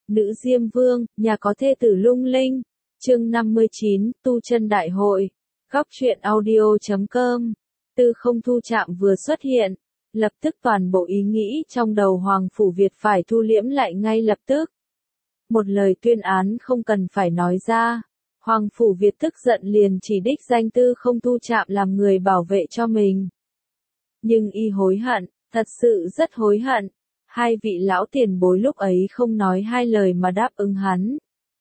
Nữ Diêm Vương, nhà có thê tử lung linh. Chương 59, tu chân đại hội. Góc truyện audio.com. Tư Không Thu Trạm vừa xuất hiện, lập tức toàn bộ ý nghĩ trong đầu Hoàng Phủ Việt phải thu liễm lại ngay lập tức. Một lời tuyên án không cần phải nói ra. Hoàng Phủ Việt tức giận liền chỉ đích danh Tư Không Thu Trạm làm người bảo vệ cho mình. Nhưng y hối hận, thật sự rất hối hận. Hai vị lão tiền bối lúc ấy không nói hai lời mà đáp ứng hắn.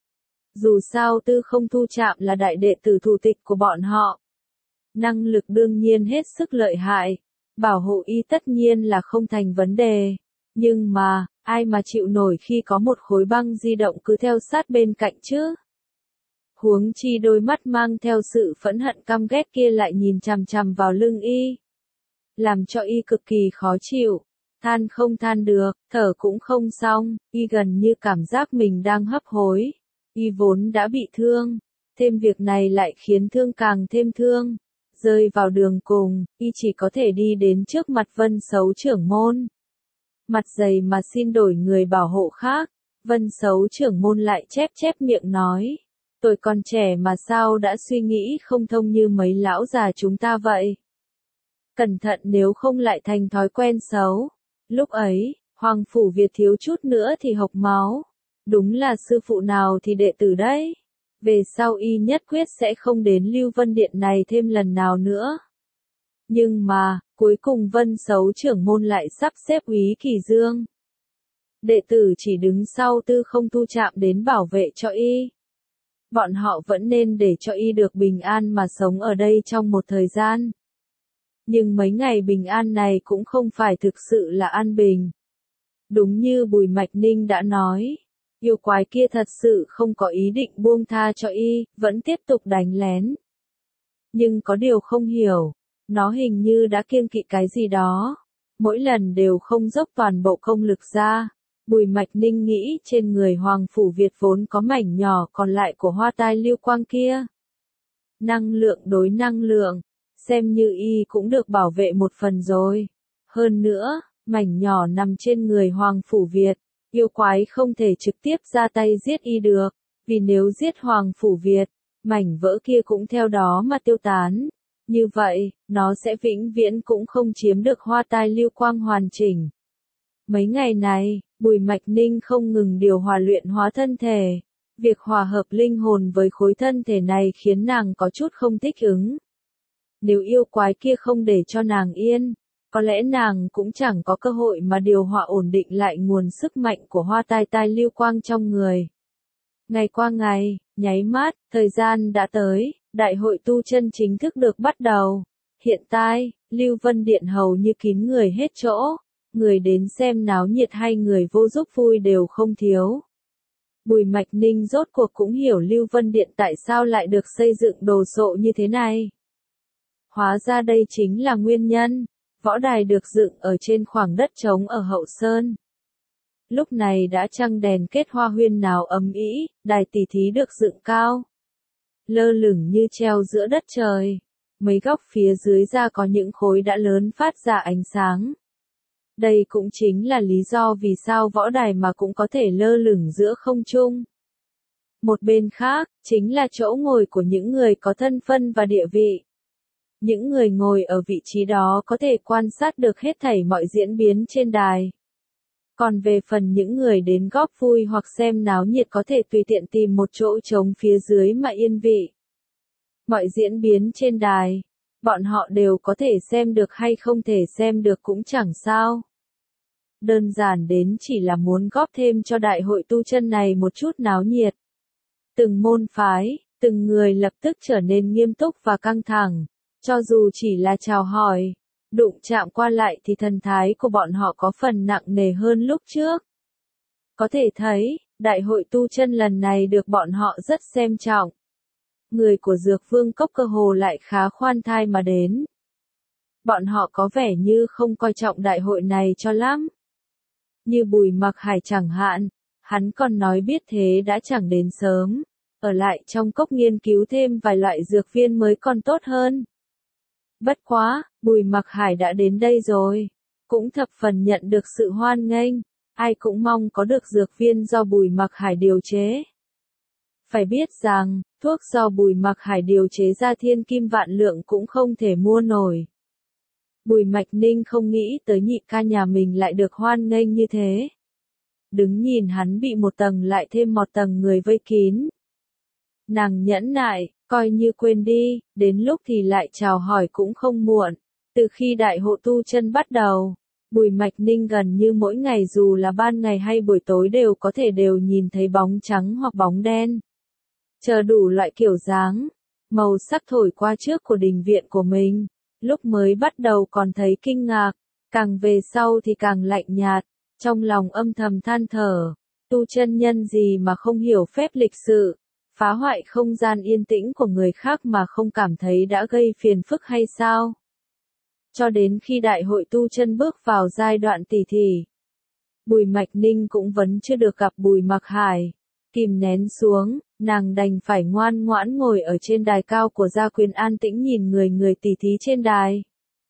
Dù sao Tư Không Thu Trạm là đại đệ tử thủ tịch của bọn họ. Năng lực đương nhiên hết sức lợi hại. Bảo hộ y tất nhiên là không thành vấn đề. Nhưng mà, ai mà chịu nổi khi có một khối băng di động cứ theo sát bên cạnh chứ? Huống chi đôi mắt mang theo sự phẫn hận căm ghét kia lại nhìn chằm chằm vào lưng y. Làm cho y cực kỳ khó chịu. Than không than được, thở cũng không xong, y gần như cảm giác mình đang hấp hối. Y vốn đã bị thương, thêm việc này lại khiến thương càng thêm thương. Rơi vào đường cùng, y chỉ có thể đi đến trước mặt Vân Sấu trưởng môn. Mặt dày mà xin đổi người bảo hộ khác, Vân Sấu trưởng môn lại chép miệng nói. Tôi còn trẻ mà sao đã suy nghĩ không thông như mấy lão già chúng ta vậy. Cẩn thận nếu không lại thành thói quen xấu. Lúc ấy, Hoàng Phủ Việt thiếu chút nữa thì hộc máu. Đúng là sư phụ nào thì đệ tử đấy. Về sau y nhất quyết sẽ không đến Lưu Vân Điện này thêm lần nào nữa. Nhưng mà, cuối cùng Vân Sấu trưởng môn lại sắp xếp Úy Kỳ Dương. Đệ tử chỉ đứng sau Tư Không Thu Trạm đến bảo vệ cho y. Bọn họ vẫn nên để cho y được bình an mà sống ở đây trong một thời gian. Nhưng mấy ngày bình an này cũng không phải thực sự là an bình. Đúng như Bùi Mạch Ninh đã nói, yêu quái kia thật sự không có ý định buông tha cho y, vẫn tiếp tục đánh lén. Nhưng có điều không hiểu, nó hình như đã kiêng kỵ cái gì đó. Mỗi lần đều không dốc toàn bộ công lực ra. Bùi Mạch Ninh nghĩ trên người Hoàng Phủ Việt vốn có mảnh nhỏ còn lại của hoa tai lưu quang kia. Năng lượng đối năng lượng. Xem như y cũng được bảo vệ một phần rồi. Hơn nữa, mảnh nhỏ nằm trên người Hoàng Phủ Việt, yêu quái không thể trực tiếp ra tay giết y được, vì nếu giết Hoàng Phủ Việt, mảnh vỡ kia cũng theo đó mà tiêu tán. Như vậy, nó sẽ vĩnh viễn cũng không chiếm được hoa tai lưu quang hoàn chỉnh. Mấy ngày này, Bùi Mạch Ninh không ngừng điều hòa luyện hóa thân thể. Việc hòa hợp linh hồn với khối thân thể này khiến nàng có chút không thích ứng. Nếu yêu quái kia không để cho nàng yên, có lẽ nàng cũng chẳng có cơ hội mà điều hòa ổn định lại nguồn sức mạnh của hoa tai tai lưu quang trong người. Ngày qua ngày, nháy mắt, thời gian đã tới, đại hội tu chân chính thức được bắt đầu. Hiện tại, Lưu Vân Điện hầu như kín người hết chỗ, người đến xem náo nhiệt hay người vô giúp vui đều không thiếu. Bùi Mạch Ninh rốt cuộc cũng hiểu Lưu Vân Điện tại sao lại được xây dựng đồ sộ như thế này. Hóa ra đây chính là nguyên nhân. Võ đài được dựng ở trên khoảng đất trống ở hậu sơn. Lúc này đã trăng đèn kết hoa huyên náo ấm ĩ, đài tỷ thí được dựng cao. Lơ lửng như treo giữa đất trời. Mấy góc phía dưới ra có những khối đã lớn phát ra ánh sáng. Đây cũng chính là lý do vì sao võ đài mà cũng có thể lơ lửng giữa không trung. Một bên khác, chính là chỗ ngồi của những người có thân phận và địa vị. Những người ngồi ở vị trí đó có thể quan sát được hết thảy mọi diễn biến trên đài. Còn về phần những người đến góp vui hoặc xem náo nhiệt có thể tùy tiện tìm một chỗ trống phía dưới mà yên vị. Mọi diễn biến trên đài, bọn họ đều có thể xem được hay không thể xem được cũng chẳng sao. Đơn giản đến chỉ là muốn góp thêm cho đại hội tu chân này một chút náo nhiệt. Từng môn phái, từng người lập tức trở nên nghiêm túc và căng thẳng. Cho dù chỉ là chào hỏi, đụng chạm qua lại thì thần thái của bọn họ có phần nặng nề hơn lúc trước. Có thể thấy, đại hội tu chân lần này được bọn họ rất xem trọng. Người của Dược Vương Cốc cơ hồ lại khá khoan thai mà đến. Bọn họ có vẻ như không coi trọng đại hội này cho lắm. Như Bùi Mặc Hải chẳng hạn, hắn còn nói biết thế đã chẳng đến sớm, ở lại trong cốc nghiên cứu thêm vài loại dược viên mới còn tốt hơn. Bất quá, Bùi Mặc Hải đã đến đây rồi, cũng thập phần nhận được sự hoan nghênh. ai cũng mong có được dược viên do Bùi Mặc Hải điều chế. Phải biết rằng, thuốc do Bùi Mặc Hải điều chế ra thiên kim vạn lượng cũng không thể mua nổi. Bùi Mạch Ninh không nghĩ tới nhị ca nhà mình lại được hoan nghênh như thế. Đứng nhìn hắn bị một tầng lại thêm một tầng người vây kín. Nàng nhẫn nại, coi như quên đi, đến lúc thì lại chào hỏi cũng không muộn. Từ khi đại hội tu chân bắt đầu, Bùi Mạch Ninh gần như mỗi ngày dù là ban ngày hay buổi tối đều có thể nhìn thấy bóng trắng hoặc bóng đen. Chờ đủ loại kiểu dáng, màu sắc thổi qua trước của đình viện của mình. Lúc mới bắt đầu còn thấy kinh ngạc, càng về sau thì càng lạnh nhạt, trong lòng âm thầm than thở, tu chân nhân gì mà không hiểu phép lịch sự, phá hoại không gian yên tĩnh của người khác mà không cảm thấy đã gây phiền phức hay sao? Cho đến khi đại hội tu chân bước vào giai đoạn tỉ thỉ, Bùi Mạch Ninh cũng vẫn chưa được gặp Bùi Mặc Hải. Kìm nén xuống, nàng đành phải ngoan ngoãn ngồi ở trên đài cao của gia quyền an tĩnh nhìn người tỉ thí trên đài.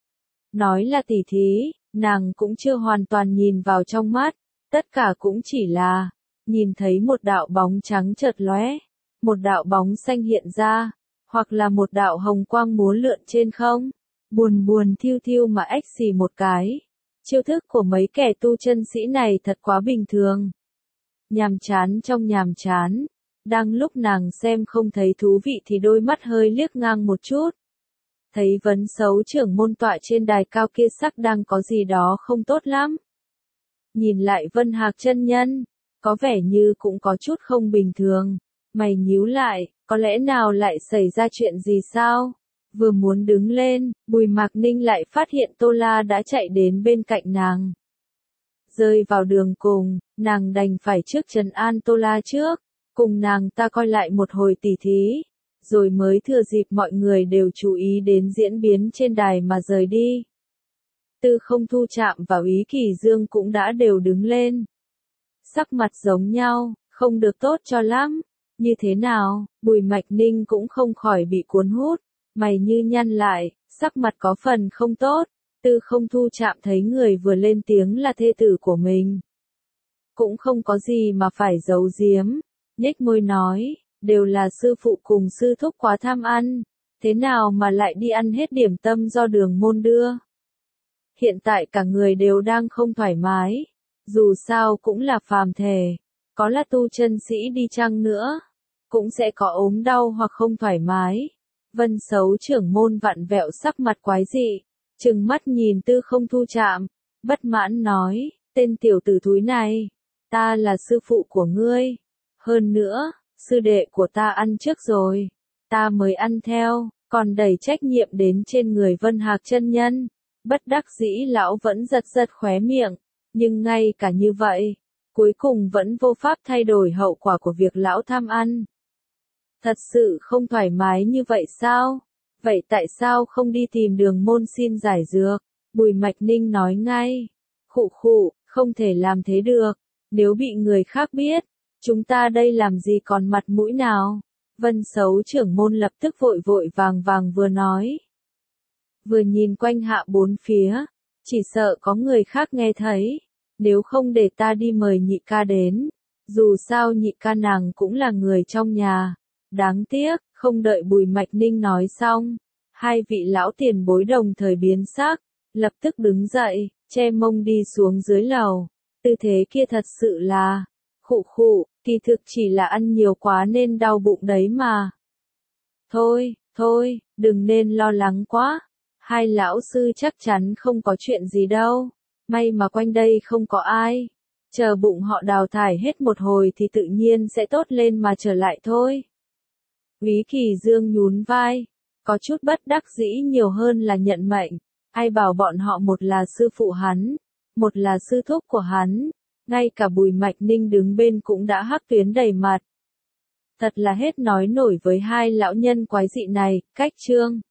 Nói là tỉ thí, nàng cũng chưa hoàn toàn nhìn vào trong mắt, tất cả cũng chỉ là nhìn thấy một đạo bóng trắng chợt lóe, một đạo bóng xanh hiện ra, hoặc là một đạo hồng quang múa lượn trên không, buồn thiêu thiêu mà ếch xì một cái. Chiêu thức của mấy kẻ tu chân sĩ này thật quá bình thường. Nhàm chán trong nhàm chán, đang lúc nàng xem không thấy thú vị thì đôi mắt hơi liếc ngang một chút. Thấy Vấn Sấu trưởng môn tọa trên đài cao kia sắc đang có gì đó không tốt lắm. Nhìn lại Vân Hạc chân nhân, có vẻ như cũng có chút không bình thường. Mày nhíu lại, có lẽ nào lại xảy ra chuyện gì sao? Vừa muốn đứng lên, Bùi Mạc Ninh lại phát hiện Tô La đã chạy đến bên cạnh nàng. Rơi vào đường cùng, nàng đành phải trước trấn an Tô La trước, cùng nàng ta coi lại một hồi tỉ thí, rồi mới thừa dịp mọi người đều chú ý đến diễn biến trên đài mà rời đi. Tư Không Thu Trạm và Úy Kỳ Dương cũng đã đều đứng lên. Sắc mặt giống nhau, không được tốt cho lắm. Như thế nào, Bùi Mạch Ninh cũng không khỏi bị cuốn hút, mày như nhăn lại, sắc mặt có phần không tốt. Tư Không Thu Trạm thấy người vừa lên tiếng là thê tử của mình. Cũng không có gì mà phải giấu giếm, nhếch môi nói, đều là sư phụ cùng sư thúc quá tham ăn, thế nào mà lại đi ăn hết điểm tâm do Đường môn đưa. Hiện tại cả người đều đang không thoải mái, dù sao cũng là phàm thể, có là tu chân sĩ đi chăng nữa, cũng sẽ có ốm đau hoặc không thoải mái. Vân Sấu trưởng môn vặn vẹo sắc mặt quái dị, trừng mắt nhìn Tư Không Thu Trạm, bất mãn nói, tên tiểu tử thúi này, ta là sư phụ của ngươi, hơn nữa, sư đệ của ta ăn trước rồi, ta mới ăn theo, còn đẩy trách nhiệm đến trên người Vân Hạc chân nhân. Bất đắc dĩ lão vẫn giật khóe miệng, nhưng ngay cả như vậy, cuối cùng vẫn vô pháp thay đổi hậu quả của việc lão tham ăn. Thật sự không thoải mái như vậy sao? Vậy tại sao không đi tìm Đường môn xin giải dược? Bùi Mạch Ninh nói ngay. Khụ, không thể làm thế được. Nếu bị người khác biết, chúng ta đây làm gì còn mặt mũi nào? Vân Sấu trưởng môn lập tức vội vàng vừa nói. Vừa nhìn quanh hạ bốn phía, chỉ sợ có người khác nghe thấy. Nếu không để ta đi mời nhị ca đến. Dù sao nhị ca nàng cũng là người trong nhà. Đáng tiếc, không đợi Bùi Mạch Ninh nói xong, hai vị lão tiền bối đồng thời biến sắc, lập tức đứng dậy, che mông đi xuống dưới lầu. Tư thế kia thật sự là, khụ, kỳ thực chỉ là ăn nhiều quá nên đau bụng đấy mà. Thôi, đừng nên lo lắng quá, hai lão sư chắc chắn không có chuyện gì đâu, may mà quanh đây không có ai. Chờ bụng họ đào thải hết một hồi thì tự nhiên sẽ tốt lên mà trở lại thôi. Úy Kỳ Dương nhún vai, có chút bất đắc dĩ nhiều hơn là nhận mệnh, ai bảo bọn họ một là sư phụ hắn, một là sư thúc của hắn, ngay cả Bùi Mạch Ninh đứng bên cũng đã hắc tuyến đầy mặt. Thật là hết nói nổi với hai lão nhân quái dị này, cách chương.